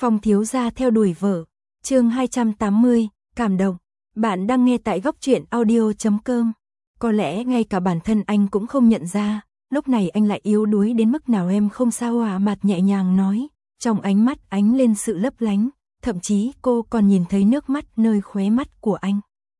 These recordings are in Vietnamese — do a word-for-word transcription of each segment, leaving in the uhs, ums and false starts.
Phong thiếu gia theo đuổi vợ, chương hai trăm tám mươi, cảm động. Bạn đang nghe tại góc truyện audio chấm com. Có lẽ ngay cả bản thân anh cũng không nhận ra, lúc này anh lại yếu đuối đến mức nào. Em không sao à? Mặt nhẹ nhàng nói, trong ánh mắt ánh lên sự lấp lánh, thậm chí cô còn nhìn thấy nước mắt nơi khóe mắt của anh.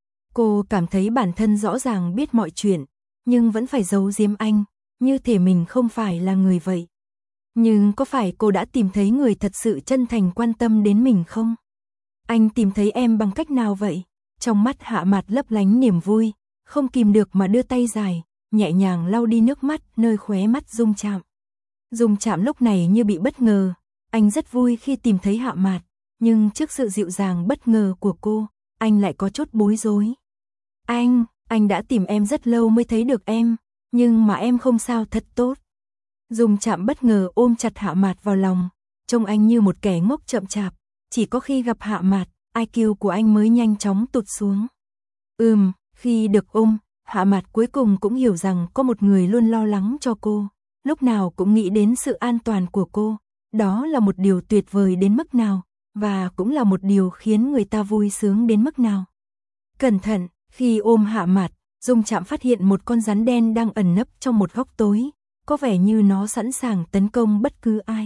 Cô cảm thấy bản thân rõ ràng biết mọi chuyện, nhưng vẫn phải giấu giếm anh, như thể mình không phải là người vậy. Nhưng có phải cô đã tìm thấy người thật sự chân thành quan tâm đến mình không? Anh tìm thấy em bằng cách nào vậy? Trong mắt Hạ Mạt lấp lánh niềm vui, không kìm được mà đưa tay dài, nhẹ nhàng lau đi nước mắt nơi khóe mắt Dung Trạm. Dung Trạm lúc này như bị bất ngờ, anh rất vui khi tìm thấy Hạ Mạt, nhưng trước sự dịu dàng bất ngờ của cô, anh lại có chút bối rối. Anh, anh đã tìm em rất lâu mới thấy được em, nhưng mà em không sao thật tốt. Dung Trạm bất ngờ ôm chặt Hạ Mạt vào lòng, trông anh như một kẻ ngốc chậm chạp, chỉ có khi gặp Hạ Mạt, i kiu của anh mới nhanh chóng tụt xuống. Ừm, khi được ôm, Hạ Mạt cuối cùng cũng hiểu rằng có một người luôn lo lắng cho cô, lúc nào cũng nghĩ đến sự an toàn của cô, đó là một điều tuyệt vời đến mức nào, và cũng là một điều khiến người ta vui sướng đến mức nào. Cẩn thận, khi ôm Hạ Mạt, Dung Trạm phát hiện một con rắn đen đang ẩn nấp trong một góc tối, có vẻ như nó sẵn sàng tấn công bất cứ ai.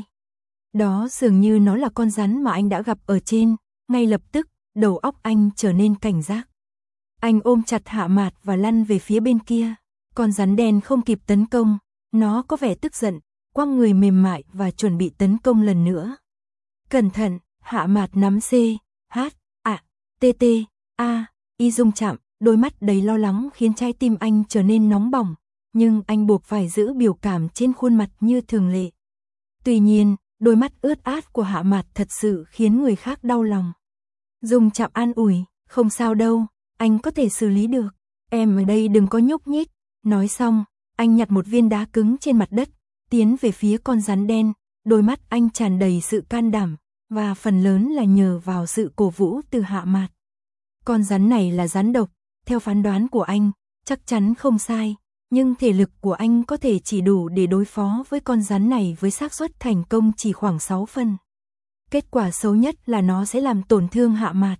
Đó dường như nó là con rắn mà anh đã gặp ở trên, ngay lập tức, đầu óc anh trở nên cảnh giác. Anh ôm chặt Hạ Mạt và lăn về phía bên kia, con rắn đen không kịp tấn công, nó có vẻ tức giận, quăng người mềm mại và chuẩn bị tấn công lần nữa. Cẩn thận, Hạ Mạt nắm C, H, A, T, T, A, Y Dung Trạm, đôi mắt đầy lo lắng khiến trái tim anh trở nên nóng bỏng, nhưng anh buộc phải giữ biểu cảm trên khuôn mặt như thường lệ. Tuy nhiên, đôi mắt ướt át của Hạ Mạt thật sự khiến người khác đau lòng. Dung Trạm an ủi, không sao đâu, anh có thể xử lý được, em ở đây đừng có nhúc nhích. Nói xong, anh nhặt một viên đá cứng trên mặt đất, tiến về phía con rắn đen, đôi mắt anh tràn đầy sự can đảm, và phần lớn là nhờ vào sự cổ vũ từ Hạ Mạt. Con rắn này là rắn độc, theo phán đoán của anh, chắc chắn không sai, nhưng thể lực của anh có thể chỉ đủ để đối phó với con rắn này với xác suất thành công chỉ khoảng sáu phần. Kết quả xấu nhất là nó sẽ làm tổn thương Hạ Mạt.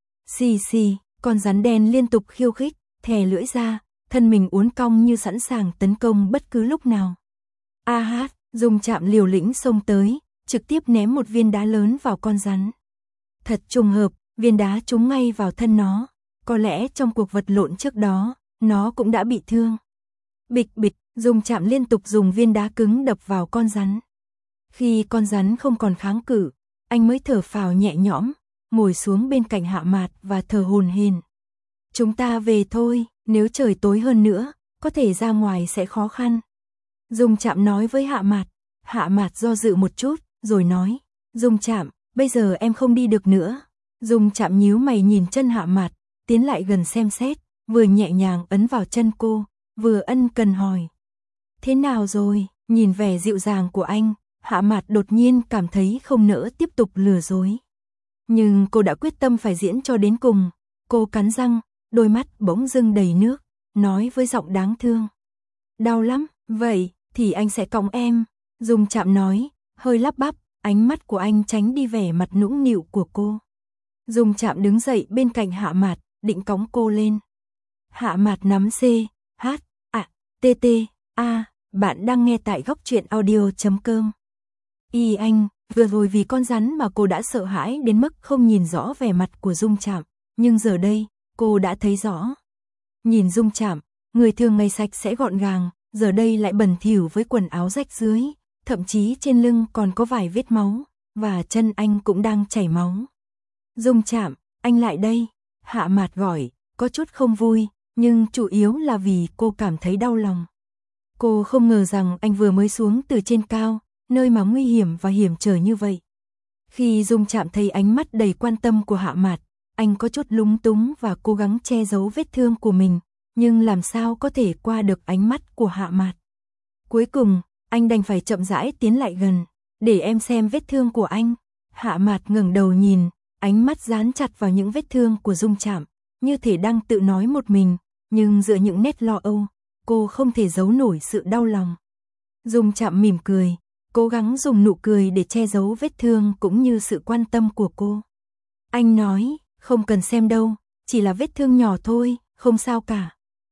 Xì xì, con rắn đen liên tục khiêu khích, thè lưỡi ra, thân mình uốn cong như sẵn sàng tấn công bất cứ lúc nào. A hát, Dung Trạm liều lĩnh xông tới, trực tiếp ném một viên đá lớn vào con rắn. Thật trùng hợp, viên đá trúng ngay vào thân nó, có lẽ trong cuộc vật lộn trước đó, nó cũng đã bị thương. Bịch bịch, Dung Trạm liên tục dùng viên đá cứng đập vào con rắn. Khi con rắn không còn kháng cự, anh mới thở phào nhẹ nhõm, ngồi xuống bên cạnh Hạ Mạt và thở hổn hển. Chúng ta về thôi, nếu trời tối hơn nữa, có thể ra ngoài sẽ khó khăn. Dung Trạm nói với Hạ Mạt. Hạ Mạt do dự một chút, rồi nói, Dung Trạm, bây giờ em không đi được nữa. Dung Trạm nhíu mày nhìn chân Hạ Mạt, tiến lại gần xem xét, vừa nhẹ nhàng ấn vào chân cô, vừa ân cần hỏi. Thế nào rồi? Nhìn vẻ dịu dàng của anh, Hạ Mạt đột nhiên cảm thấy không nỡ tiếp tục lừa dối. Nhưng cô đã quyết tâm phải diễn cho đến cùng, cô cắn răng, đôi mắt bỗng dưng đầy nước, nói với giọng đáng thương. Đau lắm, vậy thì anh sẽ cõng em. Dung Trạm nói, hơi lắp bắp, ánh mắt của anh tránh đi vẻ mặt nũng nịu của cô. Dung Trạm đứng dậy bên cạnh Hạ Mạt, định cõng cô lên. Hạ Mạt nắm C, H, A, T, T, A, bạn đang nghe tại góc truyện audio chấm com. Y anh, vừa rồi vì con rắn mà cô đã sợ hãi đến mức không nhìn rõ vẻ mặt của Dung Trạm, nhưng giờ đây, cô đã thấy rõ. Nhìn Dung Trạm, người thường ngày sạch sẽ gọn gàng, giờ đây lại bẩn thỉu với quần áo rách dưới, thậm chí trên lưng còn có vài vết máu, và chân anh cũng đang chảy máu. Dung Trạm, anh lại đây, Hạ Mạt gọi, có chút không vui, nhưng chủ yếu là vì cô cảm thấy đau lòng. Cô không ngờ rằng anh vừa mới xuống từ trên cao, nơi mà nguy hiểm và hiểm trở như vậy. Khi Dung Trạm thấy ánh mắt đầy quan tâm của Hạ Mạt, anh có chút lúng túng và cố gắng che giấu vết thương của mình, nhưng làm sao có thể qua được ánh mắt của Hạ Mạt. Cuối cùng, anh đành phải chậm rãi tiến lại gần, để em xem vết thương của anh. Hạ Mạt ngẩng đầu nhìn, ánh mắt dán chặt vào những vết thương của Dung Trạm, như thể đang tự nói một mình, nhưng giữa những nét lo âu, cô không thể giấu nổi sự đau lòng. Dung Trạm mỉm cười, cố gắng dùng nụ cười để che giấu vết thương cũng như sự quan tâm của cô. Anh nói, không cần xem đâu, chỉ là vết thương nhỏ thôi, không sao cả.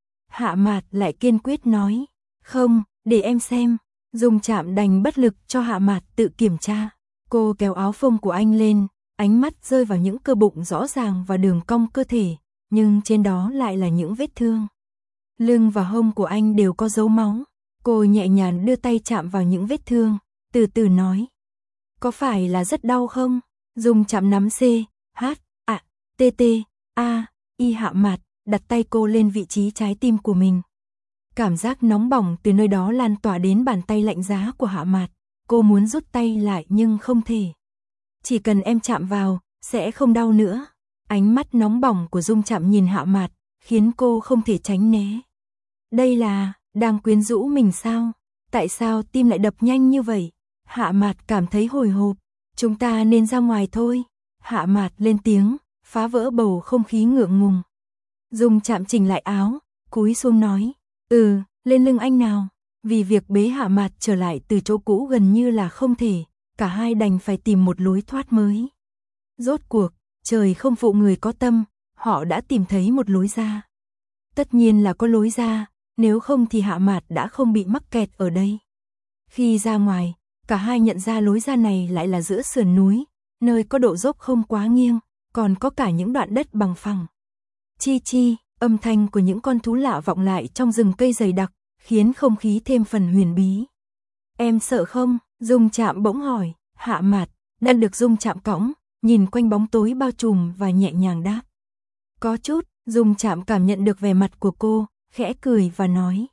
Hạ Mạt lại kiên quyết nói, không, để em xem. Dung Trạm đành bất lực cho Hạ Mạt tự kiểm tra. Cô kéo áo phông của anh lên, ánh mắt rơi vào những cơ bụng rõ ràng và đường cong cơ thể, nhưng trên đó lại là những vết thương. Lưng và hông của anh đều có dấu máu. Cô nhẹ nhàng đưa tay chạm vào những vết thương, từ từ nói. Có phải là rất đau không? Dung Trạm nắm C, H, A, T, T, A, I. Hạ Mạt đặt tay cô lên vị trí trái tim của mình. Cảm giác nóng bỏng từ nơi đó lan tỏa đến bàn tay lạnh giá của Hạ Mạt. Cô muốn rút tay lại nhưng không thể. Chỉ cần em chạm vào, sẽ không đau nữa. Ánh mắt nóng bỏng của Dung Trạm nhìn Hạ Mạt, khiến cô không thể tránh né. Đây là, đang quyến rũ mình sao? Tại sao tim lại đập nhanh như vậy? Hạ Mạt cảm thấy hồi hộp. Chúng ta nên ra ngoài thôi. Hạ Mạt lên tiếng, phá vỡ bầu không khí ngượng ngùng. Dung Trạm chỉnh lại áo, cúi xuống nói. Ừ, lên lưng anh nào. Vì việc bế Hạ Mạt trở lại từ chỗ cũ gần như là không thể, cả hai đành phải tìm một lối thoát mới. Rốt cuộc, trời không phụ người có tâm, họ đã tìm thấy một lối ra. Tất nhiên là có lối ra, nếu không thì Hạ Mạt đã không bị mắc kẹt ở đây. Khi ra ngoài, cả hai nhận ra lối ra này lại là giữa sườn núi, nơi có độ dốc không quá nghiêng, còn có cả những đoạn đất bằng phẳng. Chi chi, âm thanh của những con thú lạ vọng lại trong rừng cây dày đặc, khiến không khí thêm phần huyền bí. Em sợ không? Dung Trạm bỗng hỏi. Hạ Mạt đang được Dung Trạm cõng, nhìn quanh bóng tối bao trùm và nhẹ nhàng đáp. Có chút. Dung Trạm cảm nhận được vẻ mặt của cô, khẽ cười và nói.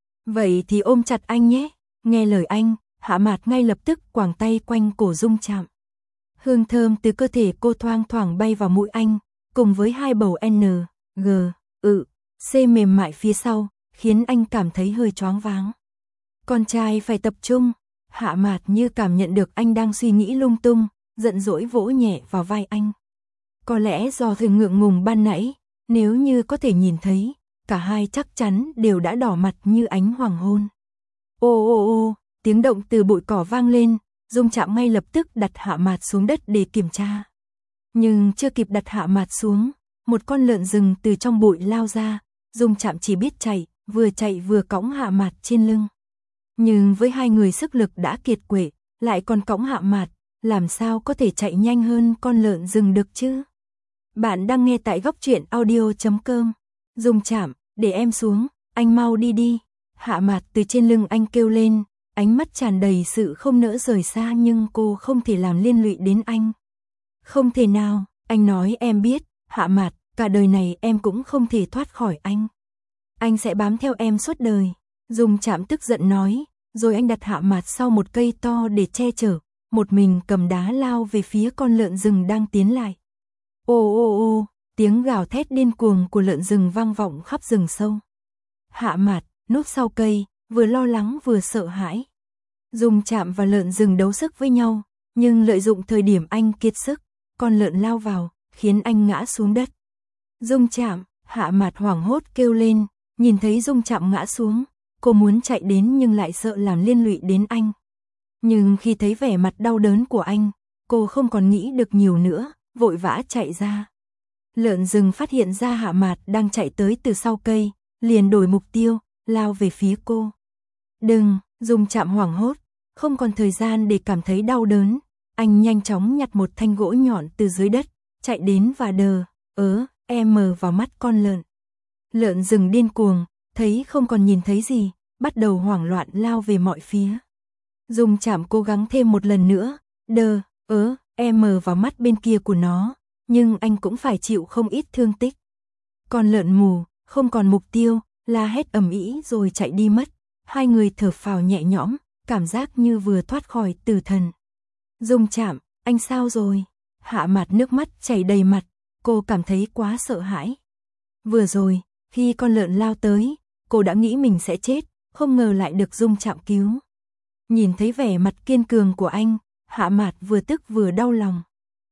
Vậy thì ôm chặt anh nhé. Nghe lời anh, Hạ Mạt ngay lập tức quàng tay quanh cổ Dung Trạm. Hương thơm từ cơ thể cô thoang thoảng bay vào mũi anh, cùng với hai bầu N, G, ự, C mềm mại phía sau, khiến anh cảm thấy hơi choáng váng. Con trai phải tập trung. Hạ Mạt như cảm nhận được anh đang suy nghĩ lung tung, giận dỗi vỗ nhẹ vào vai anh. Có lẽ do thường ngượng ngùng ban nãy, nếu như có thể nhìn thấy, cả hai chắc chắn đều đã đỏ mặt như ánh hoàng hôn. Ô ô ô, tiếng động từ bụi cỏ vang lên, Dung Trạm ngay lập tức đặt Hạ Mạt xuống đất để kiểm tra. Nhưng chưa kịp đặt Hạ Mạt xuống, một con lợn rừng từ trong bụi lao ra, Dung Trạm chỉ biết chạy, vừa chạy vừa cõng Hạ Mạt trên lưng. Nhưng với hai người sức lực đã kiệt quệ, lại còn cõng Hạ Mạt, làm sao có thể chạy nhanh hơn con lợn rừng được chứ? Bạn đang nghe tại góc truyện audio chấm com. Dung Trạm, để em xuống, anh mau đi đi. Hạ Mạt từ trên lưng anh kêu lên, ánh mắt tràn đầy sự không nỡ rời xa, nhưng cô không thể làm liên lụy đến anh. Không thể nào, anh nói em biết, Hạ Mạt, cả đời này em cũng không thể thoát khỏi anh. Anh sẽ bám theo em suốt đời. Dung Trạm tức giận nói, rồi anh đặt Hạ Mạt sau một cây to để che chở, một mình cầm đá lao về phía con lợn rừng đang tiến lại. Ô ô ô, tiếng gào thét điên cuồng của lợn rừng vang vọng khắp rừng sâu. Hạ Mạt núp sau cây, vừa lo lắng vừa sợ hãi. Dung Trạm và lợn rừng đấu sức với nhau, nhưng lợi dụng thời điểm anh kiệt sức, con lợn lao vào, khiến anh ngã xuống đất. Dung Trạm, Hạ Mạt hoảng hốt kêu lên, nhìn thấy Dung Trạm ngã xuống, cô muốn chạy đến nhưng lại sợ làm liên lụy đến anh. Nhưng khi thấy vẻ mặt đau đớn của anh, cô không còn nghĩ được nhiều nữa, vội vã chạy ra. Lợn rừng phát hiện ra Hạ Mạt đang chạy tới từ sau cây, liền đổi mục tiêu, lao về phía cô. Đừng, Dung Trạm hoảng hốt, không còn thời gian để cảm thấy đau đớn. Anh nhanh chóng nhặt một thanh gỗ nhọn từ dưới đất, chạy đến và đờ, ớ, em mờ vào mắt con lợn. Lợn rừng điên cuồng, thấy không còn nhìn thấy gì, bắt đầu hoảng loạn lao về mọi phía. Dung Trạm cố gắng thêm một lần nữa, đờ, ớ, em mờ vào mắt bên kia của nó, nhưng anh cũng phải chịu không ít thương tích. Con lợn mù, không còn mục tiêu, la hét ầm ĩ rồi chạy đi mất. Hai người thở phào nhẹ nhõm, cảm giác như vừa thoát khỏi tử thần. Dung Trạm, anh sao rồi? Hạ Mạt nước mắt chảy đầy mặt, cô cảm thấy quá sợ hãi. Vừa rồi, khi con lợn lao tới, cô đã nghĩ mình sẽ chết, không ngờ lại được Dung Trạm cứu. Nhìn thấy vẻ mặt kiên cường của anh, Hạ Mạt vừa tức vừa đau lòng.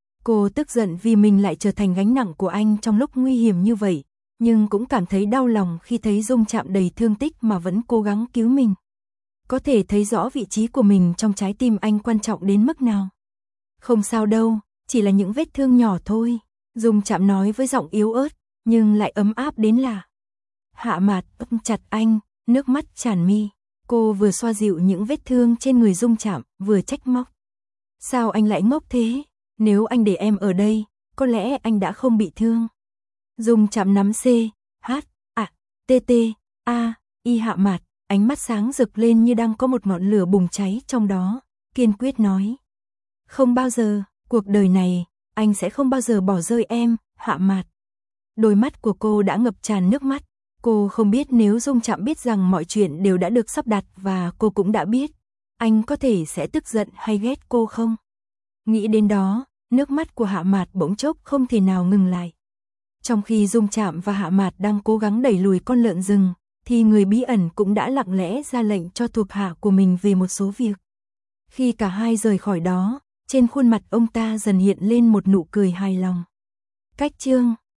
Cô tức giận vì mình lại trở thành gánh nặng của anh trong lúc nguy hiểm như vậy, nhưng cũng cảm thấy đau lòng khi thấy Dung Trạm đầy thương tích mà vẫn cố gắng cứu mình. có thể thấy rõ vị trí của mình trong trái tim anh quan trọng đến mức nào. Không sao đâu, chỉ là những vết thương nhỏ thôi, Dung Trạm nói với giọng yếu ớt, nhưng lại ấm áp đến lạ. Hạ Mạt ôm chặt anh, nước mắt tràn mi. Cô vừa xoa dịu những vết thương trên người Dung Trạm, vừa trách móc. Sao anh lại ngốc thế? Nếu anh để em ở đây, có lẽ anh đã không bị thương. Dung Trạm nắm C, H, A, T, T, A, I Hạ Mạt, ánh mắt sáng rực lên như đang có một ngọn lửa bùng cháy trong đó, kiên quyết nói. Không bao giờ, cuộc đời này, anh sẽ không bao giờ bỏ rơi em, Hạ Mạt. Đôi mắt của cô đã ngập tràn nước mắt. Cô không biết nếu Dung Trạm biết rằng mọi chuyện đều đã được sắp đặt và cô cũng đã biết, anh có thể sẽ tức giận hay ghét cô không? Nghĩ đến đó, nước mắt của Hạ Mạt bỗng chốc không thể nào ngừng lại. Trong khi Dung Trạm và Hạ Mạt đang cố gắng đẩy lùi con lợn rừng, thì người bí ẩn cũng đã lặng lẽ ra lệnh cho thuộc hạ của mình về một số việc. Khi cả hai rời khỏi đó, trên khuôn mặt ông ta dần hiện lên một nụ cười hài lòng. Cách chương